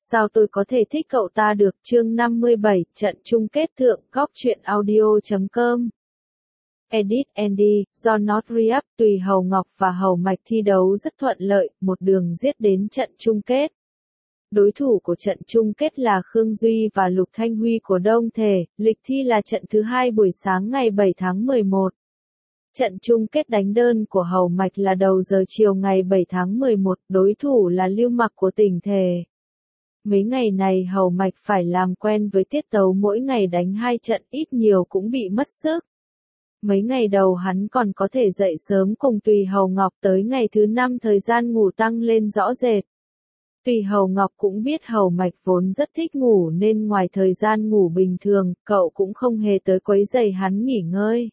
Sao tôi có thể thích cậu ta được? Chương 57, trận chung kết thượng góc truyện audio.com. Edit Andy, do Not Re-up, Tùy Hầu Ngọc và Hầu Mạch thi đấu rất thuận lợi, một đường giết đến trận chung kết. Đối thủ của trận chung kết là Khương Duy và Lục Thanh Huy của Đông Thể, lịch thi là trận thứ 2 buổi sáng ngày 7 tháng 11. Trận chung kết đánh đơn của Hầu Mạch là đầu giờ chiều ngày 7 tháng 11, đối thủ là Lưu Mặc của tỉnh Thể. Mấy ngày này Hầu Mạch phải làm quen với tiết tấu mỗi ngày đánh 2 trận, ít nhiều cũng bị mất sức. Mấy ngày đầu hắn còn có thể dậy sớm cùng Tùy Hầu Ngọc, tới ngày thứ 5 thời gian ngủ tăng lên rõ rệt. Tùy Hầu Ngọc cũng biết Hầu Mạch vốn rất thích ngủ nên ngoài thời gian ngủ bình thường, cậu cũng không hề tới quấy rầy hắn nghỉ ngơi.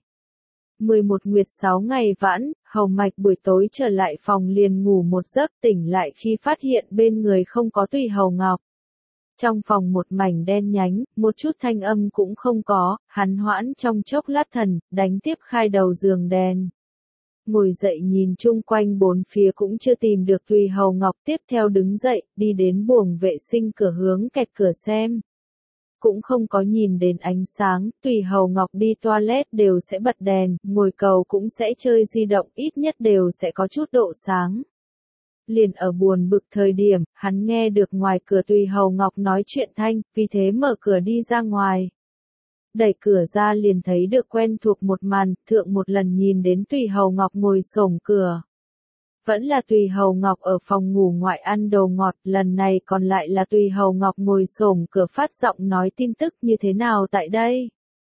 11 nguyệt 6 ngày vãn, Hầu Mạch buổi tối trở lại phòng liền ngủ một giấc, tỉnh lại khi phát hiện bên người không có Tùy Hầu Ngọc. Trong phòng một mảnh đen nhánh, một chút thanh âm cũng không có, hắn hoãn trong chốc lát thần, đánh tiếp khai đầu giường đèn. Ngồi dậy nhìn chung quanh bốn phía cũng chưa tìm được Tùy Hầu Ngọc, tiếp theo đứng dậy, đi đến buồng vệ sinh cửa hướng kẹt cửa xem. Cũng không có nhìn đến ánh sáng, Tùy Hầu Ngọc đi toilet đều sẽ bật đèn, ngồi cầu cũng sẽ chơi di động, ít nhất đều sẽ có chút độ sáng. Liền ở buồn bực thời điểm, hắn nghe được ngoài cửa Tùy Hầu Ngọc nói chuyện thanh, vì thế mở cửa đi ra ngoài. Đẩy cửa ra liền thấy được quen thuộc một màn, thượng một lần nhìn đến Tùy Hầu Ngọc ngồi xổm cửa. Vẫn là Tùy Hầu Ngọc ở phòng ngủ ngoại ăn đồ ngọt, lần này còn lại là Tùy Hầu Ngọc ngồi xổm cửa phát giọng nói tin tức như thế nào tại đây.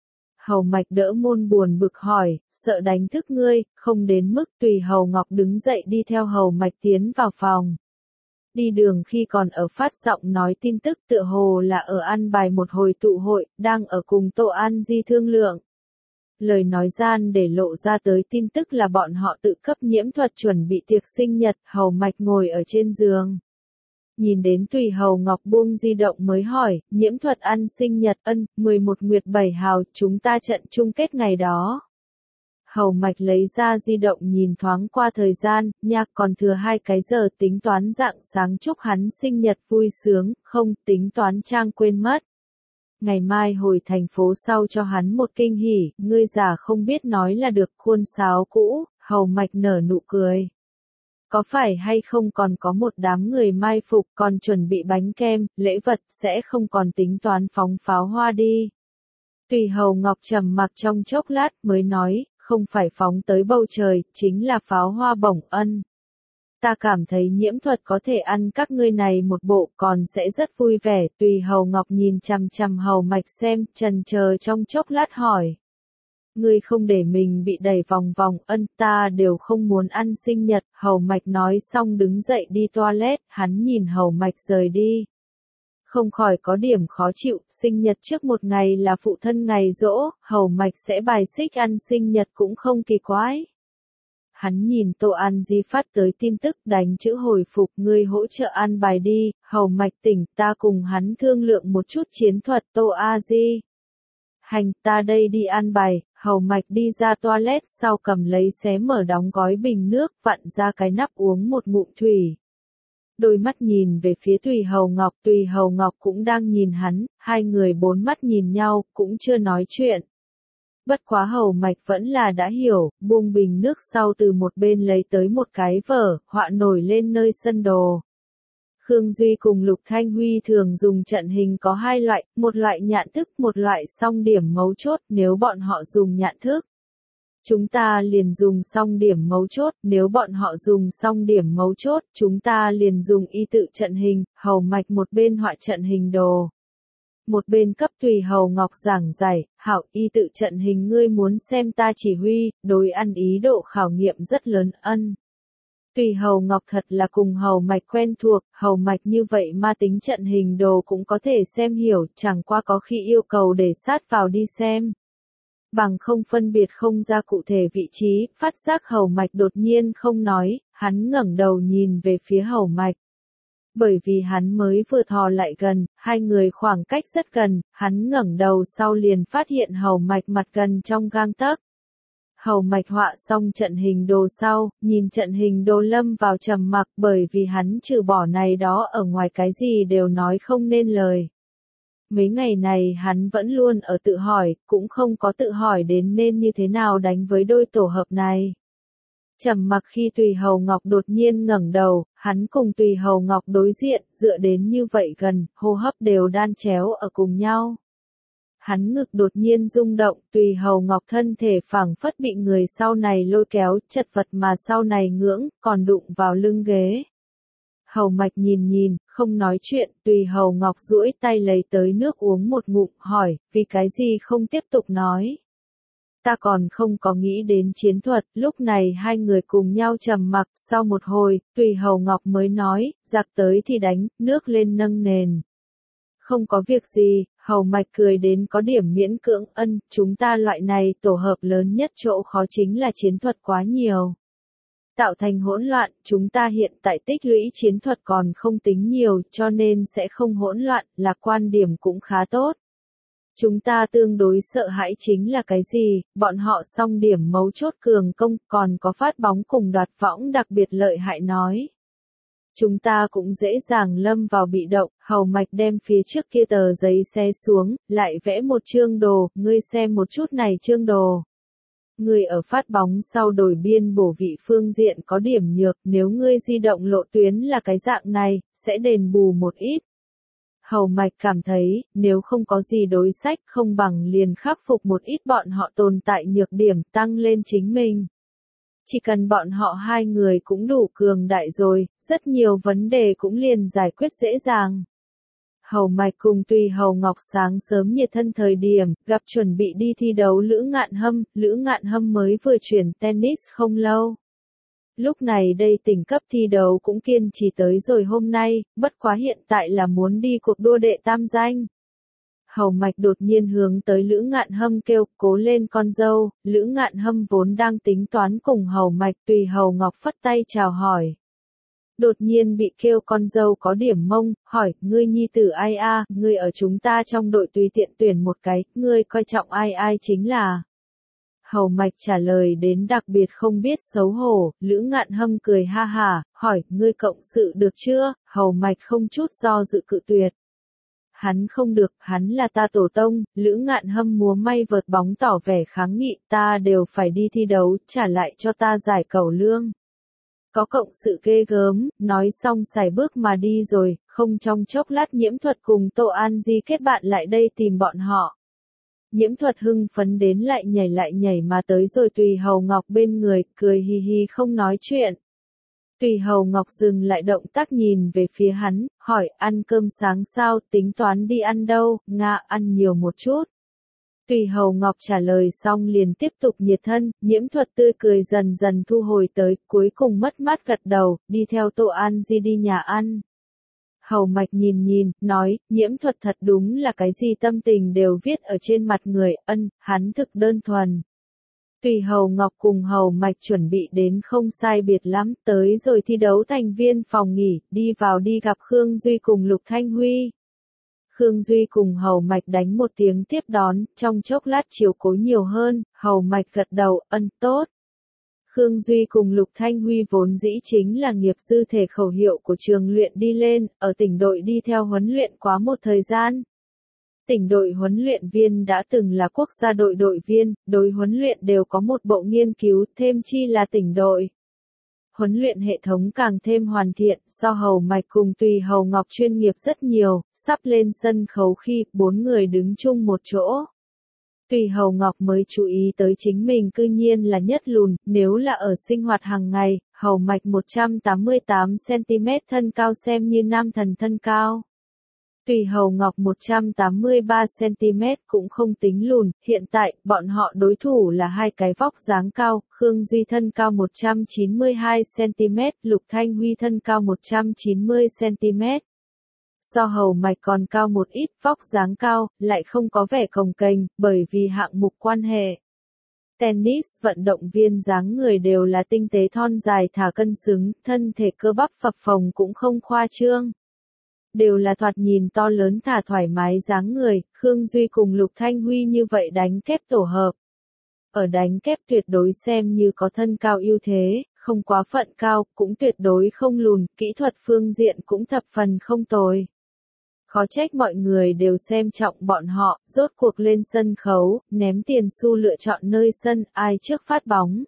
Hầu Mạch đỡ môn buồn bực hỏi, sợ đánh thức ngươi, không đến mức. Tùy Hầu Ngọc đứng dậy đi theo Hầu Mạch tiến vào phòng. Đi đường khi còn ở phát giọng nói tin tức tựa hồ là ở ăn bài một hồi tụ hội, đang ở cùng Tô An Di thương lượng. Lời nói gian để lộ ra tới tin tức là bọn họ tự cấp Nhiễm Thuật chuẩn bị tiệc sinh nhật, Hầu Mạch ngồi ở trên giường. Nhìn đến Tùy Hầu Ngọc buông di động mới hỏi, Nhiễm Thuật ăn sinh nhật, 11 nguyệt 7 hào, chúng ta trận chung kết ngày đó. Hầu Mạch lấy ra di động nhìn thoáng qua thời gian, nha, còn thừa 2 cái giờ, tính toán rạng sáng chúc hắn sinh nhật vui sướng, không, tính toán trang quên mất. Ngày mai hồi thành phố sau cho hắn một kinh hỉ, ngươi già không biết nói là được, khuôn sáo cũ. Hầu Mạch nở nụ cười. Có phải hay không còn có một đám người mai phục, còn chuẩn bị bánh kem, lễ vật, sẽ không còn tính toán phóng pháo hoa đi. Tùy Hầu Ngọc trầm mặc trong chốc lát mới nói, không phải phóng tới bầu trời, chính là pháo hoa bổng ân. Ta cảm thấy Nhiễm Thuật có thể ăn các ngươi này một bộ, còn sẽ rất vui vẻ. Tùy Hầu Ngọc nhìn chằm chằm Hầu Mạch xem, chần chờ trong chốc lát hỏi. Ngươi không để mình bị đẩy vòng vòng, ta đều không muốn ăn sinh nhật. Hầu Mạch nói xong đứng dậy đi toilet, hắn nhìn Hầu Mạch rời đi. Không khỏi có điểm khó chịu, sinh nhật trước một ngày là phụ thân ngày giỗ, Hầu Mạch sẽ bài xích ăn sinh nhật cũng không kỳ quái. Hắn nhìn Tô An Di phát tới tin tức, đánh chữ hồi phục, ngươi hỗ trợ ăn bài đi. Hầu Mạch tỉnh, ta cùng hắn thương lượng một chút chiến thuật. Tô A Di. Hành, ta đây đi ăn bài. Hầu Mạch đi ra toilet sau cầm lấy xé mở đóng gói bình nước, vặn ra cái nắp uống một ngụm thủy. Đôi mắt nhìn về phía Tùy Hầu Ngọc cũng đang nhìn hắn, hai người bốn mắt nhìn nhau, cũng chưa nói chuyện. Bất quá Hầu Mạch vẫn là đã hiểu, buông bình nước sau từ một bên lấy tới một cái vở, họa nổi lên nơi sân đồ. Khương Duy cùng Lục Thanh Huy thường dùng trận hình có 2 loại, một loại nhạn thức, một loại song điểm mấu chốt, nếu bọn họ dùng nhạn thức. Chúng ta liền dùng song điểm mấu chốt, nếu bọn họ dùng song điểm mấu chốt, chúng ta liền dùng y tự trận hình. Hầu Mạch một bên họa trận hình đồ. Một bên cấp Tùy Hầu Ngọc giảng giải, hảo, y tự trận hình ngươi muốn xem ta chỉ huy, đối ăn ý độ khảo nghiệm rất lớn ân. Tùy Hầu Ngọc thật là cùng Hầu Mạch quen thuộc, Hầu Mạch như vậy mà tính trận hình đồ cũng có thể xem hiểu, chẳng qua có khi yêu cầu để sát vào đi xem. Bằng không phân biệt không ra cụ thể vị trí, phát giác Hầu Mạch đột nhiên không nói, hắn ngẩng đầu nhìn về phía Hầu Mạch. Bởi vì hắn mới vừa thò lại gần, hai người khoảng cách rất gần, hắn ngẩng đầu sau liền phát hiện Hầu Mạch mặt gần trong gang tấc. Hầu Mạch họa xong trận hình đồ sau, nhìn trận hình đồ lâm vào trầm mặc bởi vì hắn trừ bỏ này đó ở ngoài cái gì đều nói không nên lời. Mấy ngày này hắn vẫn luôn ở tự hỏi, cũng không có tự hỏi đến nên như thế nào đánh với đôi tổ hợp này. Trầm mặc khi Tùy Hầu Ngọc đột nhiên ngẩng đầu, hắn cùng Tùy Hầu Ngọc đối diện, dựa đến như vậy gần, hô hấp đều đan chéo ở cùng nhau. Hắn ngực đột nhiên rung động, Tùy Hầu Ngọc thân thể phảng phất bị người sau này lôi kéo, chật vật mà sau này ngưỡng, còn đụng vào lưng ghế. Hầu Mạch nhìn nhìn, không nói chuyện, Tùy Hầu Ngọc duỗi tay lấy tới nước uống một ngụm, hỏi, vì cái gì không tiếp tục nói. Ta còn không có nghĩ đến chiến thuật, lúc này hai người cùng nhau trầm mặc, sau một hồi, Tùy Hầu Ngọc mới nói, giặc tới thì đánh, nước lên nâng nền. Không có việc gì, Hầu Mạch cười đến có điểm miễn cưỡng, chúng ta loại này tổ hợp lớn nhất chỗ khó chính là chiến thuật quá nhiều. Tạo thành hỗn loạn, chúng ta hiện tại tích lũy chiến thuật còn không tính nhiều cho nên sẽ không hỗn loạn, là quan điểm cũng khá tốt. Chúng ta tương đối sợ hãi chính là cái gì, bọn họ song điểm mấu chốt cường công, còn có phát bóng cùng đoạt võng đặc biệt lợi hại nói. Chúng ta cũng dễ dàng lâm vào bị động, Hầu Mạch đem phía trước kia tờ giấy xé xuống, lại vẽ một chương đồ, ngươi xem một chút này chương đồ. Ngươi ở phát bóng sau đổi biên bổ vị phương diện có điểm nhược, nếu ngươi di động lộ tuyến là cái dạng này, sẽ đền bù một ít. Hầu Mạch cảm thấy, nếu không có gì đối sách không bằng liền khắc phục một ít bọn họ tồn tại nhược điểm tăng lên chính mình. Chỉ cần bọn họ hai người cũng đủ cường đại rồi, rất nhiều vấn đề cũng liền giải quyết dễ dàng. Hầu Mạch cùng Tùy Hầu Ngọc sáng sớm nhiệt thân thời điểm, gặp chuẩn bị đi thi đấu Lữ Ngạn Hâm mới vừa chuyển tennis không lâu. Lúc này đây tỉnh cấp thi đấu cũng kiên trì tới rồi hôm nay, bất quá hiện tại là muốn đi cuộc đua đệ tam danh. Hầu Mạch đột nhiên hướng tới Lữ Ngạn Hâm kêu, cố lên con dâu, Lữ Ngạn Hâm vốn đang tính toán cùng Hầu Mạch, Tùy Hầu Ngọc phất tay chào hỏi. Đột nhiên bị kêu con dâu có điểm mông, hỏi, ngươi nhi tử ai a, ngươi ở chúng ta trong đội tùy tiện tuyển một cái, ngươi coi trọng ai chính là. Hầu Mạch trả lời đến đặc biệt không biết xấu hổ, Lữ Ngạn Hâm cười ha hà, hỏi, ngươi cộng sự được chưa, Hầu Mạch không chút do dự cự tuyệt. Hắn không được, hắn là ta tổ tông, Lữ Ngạn Hâm múa may vợt bóng tỏ vẻ kháng nghị, ta đều phải đi thi đấu, trả lại cho ta giải cẩu lương. Có cộng sự ghê gớm, nói xong xài bước mà đi rồi, không trong chốc lát Nhiễm Thuật cùng Tô An Di kết bạn lại đây tìm bọn họ. Nhiễm Thuật hưng phấn đến lại nhảy mà tới rồi Tùy Hầu Ngọc bên người, cười hì hì không nói chuyện. Tùy Hầu Ngọc dừng lại động tác nhìn về phía hắn, hỏi, ăn cơm sáng sao, tính toán đi ăn đâu, ăn nhiều một chút. Tùy Hầu Ngọc trả lời xong liền tiếp tục nhiệt thân, Nhiễm Thuật tươi cười dần dần thu hồi tới, cuối cùng mất mát gật đầu, đi theo Tô An Di đi nhà ăn. Hầu Mạch nhìn, nói, Nhiễm Thuật thật đúng là cái gì tâm tình đều viết ở trên mặt người, hắn thực đơn thuần. Tùy Hầu Ngọc cùng Hầu Mạch chuẩn bị đến không sai biệt lắm, tới rồi thi đấu thành viên phòng nghỉ, đi vào đi gặp Khương Duy cùng Lục Thanh Huy. Khương Duy cùng Hầu Mạch đánh một tiếng tiếp đón, trong chốc lát chiều cố nhiều hơn, Hầu Mạch gật đầu, tốt. Khương Duy cùng Lục Thanh Huy vốn dĩ chính là nghiệp dư thể khẩu hiệu của trường luyện đi lên, ở tỉnh đội đi theo huấn luyện quá một thời gian. Tỉnh đội huấn luyện viên đã từng là quốc gia đội đội viên, đối huấn luyện đều có một bộ nghiên cứu, thêm chi là tỉnh đội. Huấn luyện hệ thống càng thêm hoàn thiện, so Hầu Mạch cùng Tùy Hầu Ngọc chuyên nghiệp rất nhiều, sắp lên sân khấu khi 4 người đứng chung một chỗ. Tùy Hầu Ngọc mới chú ý tới chính mình cư nhiên là nhất lùn, nếu là ở sinh hoạt hàng ngày, Hầu Mạch 188cm thân cao xem như nam thần thân cao. Tùy Hầu Ngọc 183cm cũng không tính lùn, hiện tại, bọn họ đối thủ là hai cái vóc dáng cao, Khương Duy thân cao 192cm, Lục Thanh Huy thân cao 190cm. So Hầu Mạch còn cao một ít, vóc dáng cao, lại không có vẻ cồng kềnh, bởi vì hạng mục quan hệ. Tennis vận động viên dáng người đều là tinh tế thon dài thả cân xứng, thân thể cơ bắp phập phồng cũng không khoa trương. Đều là thoạt nhìn to lớn thả thoải mái dáng người, Khương Duy cùng Lục Thanh Huy như vậy đánh kép tổ hợp. Ở đánh kép tuyệt đối xem như có thân cao ưu thế, không quá phận cao, cũng tuyệt đối không lùn, kỹ thuật phương diện cũng thập phần không tồi. Khó trách mọi người đều xem trọng bọn họ, rốt cuộc lên sân khấu, ném tiền xu lựa chọn nơi sân, ai trước phát bóng.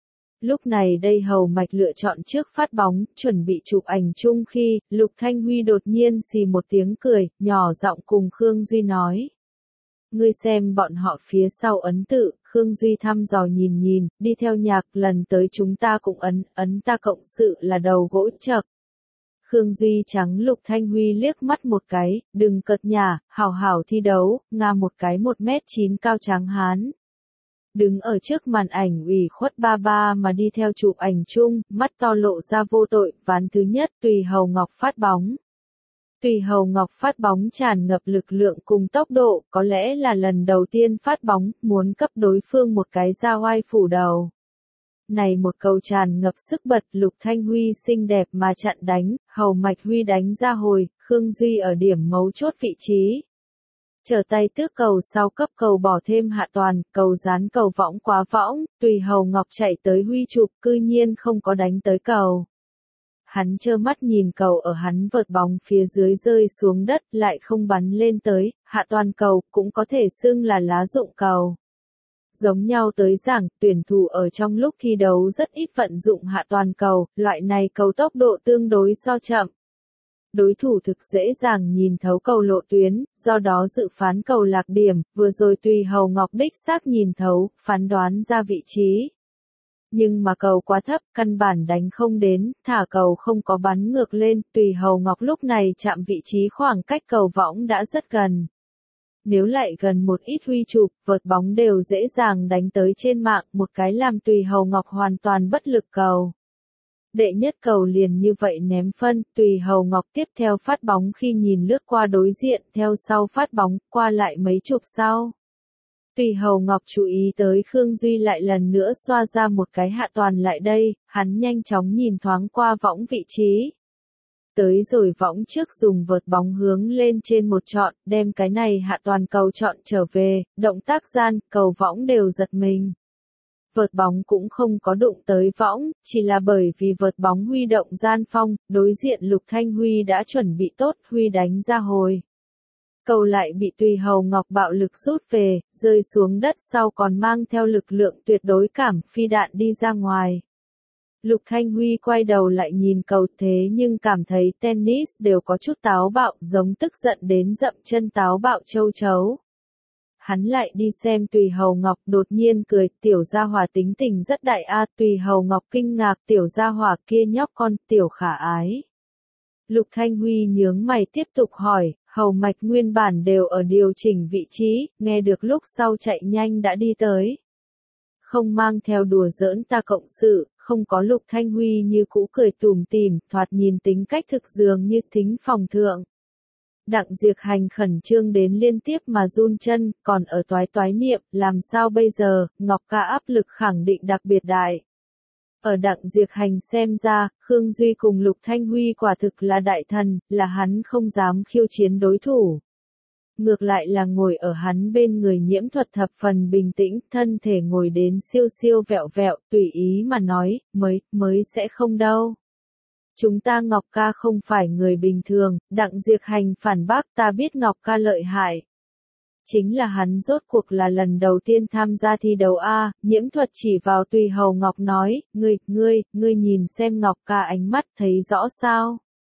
Lúc này đây Hầu Mạch lựa chọn trước phát bóng, chuẩn bị chụp ảnh chung khi, Lục Thanh Huy đột nhiên xì một tiếng cười, nhỏ giọng cùng Khương Duy nói. Ngươi xem bọn họ phía sau ấn tự, Khương Duy thăm dò nhìn nhìn, đi theo nhạc, lần tới chúng ta cũng ấn ta cộng sự là đầu gỗ chậc. Khương Duy trắng Lục Thanh Huy liếc mắt một cái, đừng cợt nhả, hảo hảo thi đấu, nga một cái 1m9 cao trắng hán. Đứng ở trước màn ảnh ủy khuất ba ba mà đi theo chụp ảnh chung, mắt to lộ ra vô tội, ván thứ nhất Tùy Hầu Ngọc phát bóng. Tùy Hầu Ngọc phát bóng tràn ngập lực lượng cùng tốc độ, có lẽ là lần đầu tiên phát bóng, muốn cấp đối phương một cái ra oai phủ đầu. Này một cầu tràn ngập sức bật, Lục Thanh Huy xinh đẹp mà chặn đánh, Hầu Mạch Huy đánh ra hồi, Khương Duy ở điểm mấu chốt vị trí. Trở tay tước cầu sau cấp cầu bỏ thêm hạ toàn, cầu dán cầu võng quá võng, Tùy Hầu Ngọc chạy tới Huy chụp, cư nhiên không có đánh tới cầu. Hắn trơ mắt nhìn cầu ở hắn vợt bóng phía dưới rơi xuống đất, lại không bắn lên tới, hạ toàn cầu, cũng có thể xưng là lá dụng cầu. Giống nhau tới giảng, tuyển thủ ở trong lúc thi đấu rất ít vận dụng hạ toàn cầu, loại này cầu tốc độ tương đối so chậm. Đối thủ thực dễ dàng nhìn thấu cầu lộ tuyến, do đó dự phán cầu lạc điểm, vừa rồi Tùy Hầu Ngọc đích xác nhìn thấu, phán đoán ra vị trí. Nhưng mà cầu quá thấp, căn bản đánh không đến, thả cầu không có bắn ngược lên, Tùy Hầu Ngọc lúc này chạm vị trí khoảng cách cầu võng đã rất gần. Nếu lại gần một ít Huy chụp, vợt bóng đều dễ dàng đánh tới trên mạng, một cái làm Tùy Hầu Ngọc hoàn toàn bất lực cầu. Đệ nhất cầu liền như vậy ném phân, Tùy Hầu Ngọc tiếp theo phát bóng khi nhìn lướt qua đối diện, theo sau phát bóng, qua lại mấy chục sau. Tùy Hầu Ngọc chú ý tới Khương Duy lại lần nữa xoa ra một cái hạ toàn lại đây, hắn nhanh chóng nhìn thoáng qua võng vị trí. Tới rồi võng trước dùng vợt bóng hướng lên trên một trọn, đem cái này hạ toàn cầu trọn trở về, động tác gian, cầu võng đều giật mình. Vợt bóng cũng không có đụng tới võng, chỉ là bởi vì vợt bóng huy động gian phong, đối diện Lục Thanh Huy đã chuẩn bị tốt, Huy đánh ra hồi. Cầu lại bị Tùy Hầu Ngọc bạo lực rút về, rơi xuống đất sau còn mang theo lực lượng tuyệt đối cảm, phi đạn đi ra ngoài. Lục Thanh Huy quay đầu lại nhìn cầu thế nhưng cảm thấy tennis đều có chút táo bạo, giống tức giận đến dậm chân táo bạo châu chấu. Hắn lại đi xem Tùy Hầu Ngọc, đột nhiên cười, tiểu gia hỏa tính tình rất đại a. Tùy Hầu Ngọc kinh ngạc, tiểu gia hỏa kia nhóc con, tiểu khả ái. Lục Thanh Huy nhướng mày tiếp tục hỏi, Hầu Mạch nguyên bản đều ở điều chỉnh vị trí, nghe được lúc sau chạy nhanh đã đi tới. Không mang theo đùa giỡn ta cộng sự, không có Lục Thanh Huy như cũ cười tủm tỉm, thoạt nhìn tính cách thực dường như thính phòng thượng. Đặng Diệp Hành khẩn trương đến liên tiếp mà run chân, còn ở toái niệm, làm sao bây giờ, Ngọc ca áp lực khẳng định đặc biệt đại. Ở Đặng Diệp Hành xem ra, Khương Duy cùng Lục Thanh Huy quả thực là đại thần, là hắn không dám khiêu chiến đối thủ. Ngược lại là ngồi ở hắn bên người Nhiễm Thuật thập phần bình tĩnh, thân thể ngồi đến siêu siêu vẹo vẹo, tùy ý mà nói, mới sẽ không đâu. Chúng ta Ngọc ca không phải người bình thường, Đặng Diệp Hành phản bác, ta biết Ngọc ca lợi hại. Chính là hắn rốt cuộc là lần đầu tiên tham gia thi đấu A, Nhiễm Thuật chỉ vào Tùy Hầu Ngọc nói, ngươi nhìn xem Ngọc ca ánh mắt thấy rõ sao.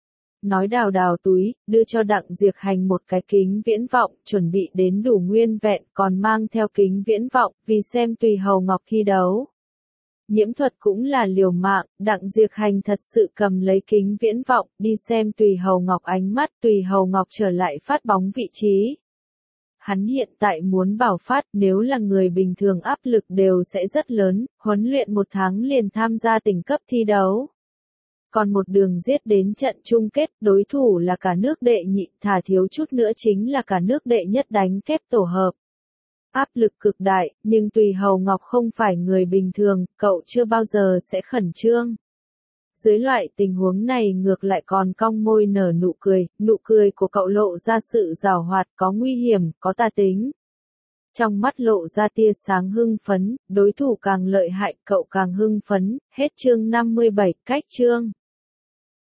Nói đào đào túi, đưa cho Đặng Diệp Hành một cái kính viễn vọng, chuẩn bị đến đủ nguyên vẹn, còn mang theo kính viễn vọng, vì xem Tùy Hầu Ngọc thi đấu. Nhiễm Thuật cũng là liều mạng, Đặng Diệp Hành thật sự cầm lấy kính viễn vọng, đi xem Tùy Hầu Ngọc ánh mắt, Tùy Hầu Ngọc trở lại phát bóng vị trí. Hắn hiện tại muốn bảo phát, nếu là người bình thường áp lực đều sẽ rất lớn, huấn luyện một tháng liền tham gia tỉnh cấp thi đấu. Còn một đường giết đến trận chung kết, đối thủ là cả nước đệ nhị, thả thiếu chút nữa chính là cả nước đệ nhất đánh kép tổ hợp. Áp lực cực đại, nhưng Tùy Hầu Ngọc không phải người bình thường, cậu chưa bao giờ sẽ khẩn trương. Dưới loại tình huống này ngược lại còn cong môi nở nụ cười của cậu lộ ra sự giàu hoạt, có nguy hiểm, có tà tính. Trong mắt lộ ra tia sáng hưng phấn, đối thủ càng lợi hại cậu càng hưng phấn, hết chương 57, cách chương.